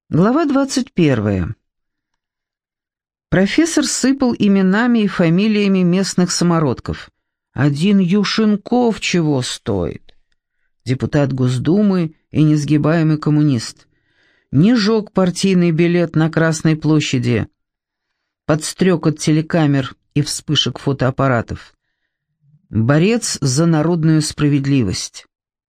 Глава 21. Профессор сыпал именами и фамилиями местных самородков. Один Юшенков чего стоит? Депутат Госдумы и несгибаемый коммунист. Не жег партийный билет на Красной площади. Под стрекот телекамер и вспышек фотоаппаратов. Борец за народную справедливость.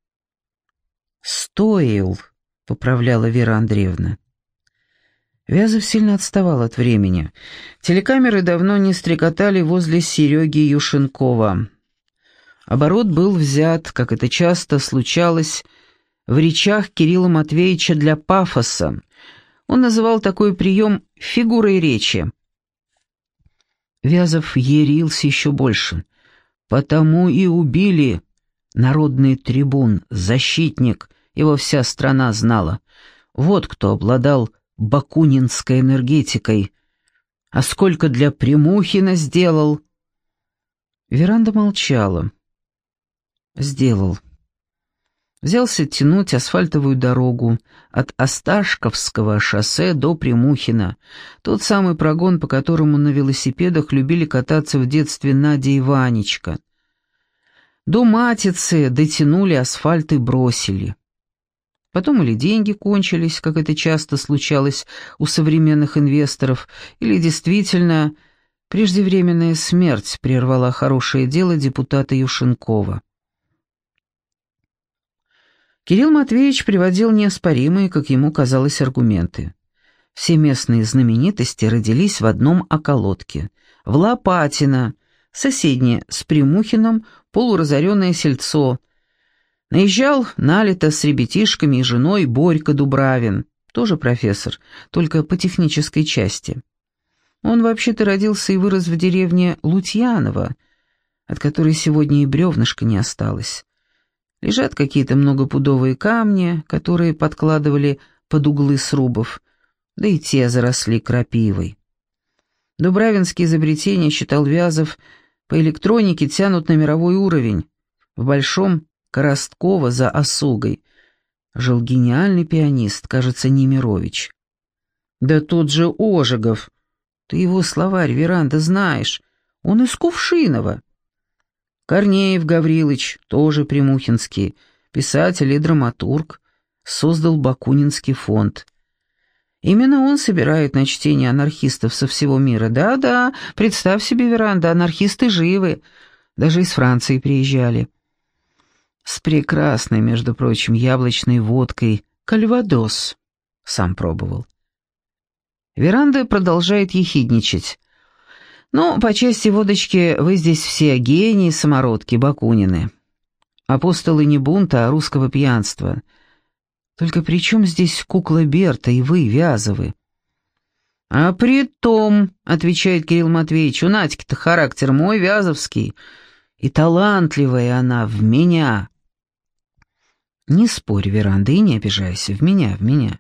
«Стоил», — поправляла Вера Андреевна. Вязов сильно отставал от времени. Телекамеры давно не стрекотали возле Сереги Юшенкова. Оборот был взят, как это часто случалось, в речах Кирилла Матвеевича для пафоса. Он называл такой прием «фигурой речи». Вязов ярился еще больше. «Потому и убили. Народный трибун, защитник, его вся страна знала. Вот кто обладал бакунинской энергетикой. А сколько для Прямухина сделал?» Веранда молчала. «Сделал. Взялся тянуть асфальтовую дорогу от Осташковского шоссе до Прямухина, тот самый прогон, по которому на велосипедах любили кататься в детстве Надя и Ванечка. До Матицы дотянули асфальт и бросили. Потом или деньги кончились, как это часто случалось у современных инвесторов, или действительно преждевременная смерть прервала хорошее дело депутата Юшенкова. Кирилл Матвеевич приводил неоспоримые, как ему казалось, аргументы. Все местные знаменитости родились в одном околотке, в Лопатино, соседнее с Прямухиным полуразоренное сельцо. Наезжал налито с ребятишками и женой Борька Дубравин, тоже профессор, только по технической части. Он вообще-то родился и вырос в деревне Лутьяново, от которой сегодня и бревнышка не осталось. Лежат какие-то многопудовые камни, которые подкладывали под углы срубов, да и те заросли крапивой. Дубравинские изобретения, считал Вязов, по электронике тянут на мировой уровень. В Большом Коростково за Осугой жил гениальный пианист, кажется, Немирович. Да тот же Ожегов, ты его словарь, Веранда, знаешь, он из Кувшинова. Корнеев Гаврилыч, тоже прямухинский, писатель и драматург, создал Бакунинский фонд. Именно он собирает на чтение анархистов со всего мира. Да-да, представь себе, Веранда, анархисты живы, даже из Франции приезжали. С прекрасной, между прочим, яблочной водкой «Кальвадос». Сам пробовал. Веранда продолжает ехидничать. «Ну, по части водочки вы здесь все гении, самородки, Бакунины. Апостолы не бунта, а русского пьянства. Только при чем здесь кукла Берта и вы, Вязовы?» «А при том, — отвечает Кирилл Матвеевич, — у Надьки-то характер мой, вязовский, и талантливая она в меня». «Не спорь, Веранда, и не обижайся, в меня.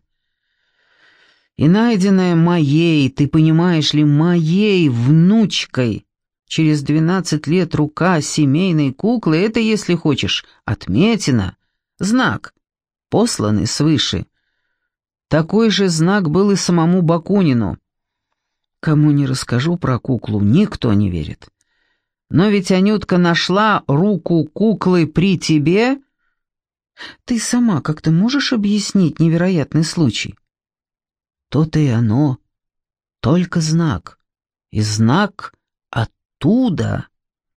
И найденная моей, ты понимаешь ли, моей внучкой, через 12 лет рука семейной куклы, это, если хочешь, отметина, знак, посланный свыше. Такой же знак был и самому Бакунину. Кому не расскажу про куклу, никто не верит. Но ведь Анютка нашла руку куклы при тебе. Ты сама как-то можешь объяснить невероятный случай? То-то и оно, только знак. И знак оттуда.